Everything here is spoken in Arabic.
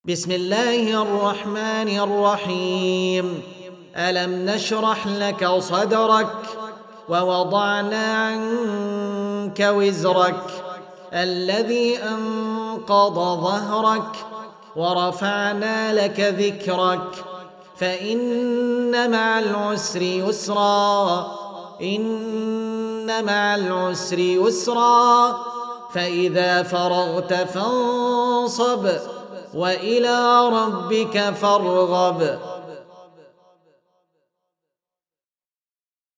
بسم الله الرحمن الرحيم. ألم نشرح لك صدرك ووضعنا عنك وزرك الذي أنقض ظهرك ورفعنا لك ذكرك فإن مع العسر يسرا إن مع العسر يسرا فإذا فرغت فانصب وإلى ربك فارغب.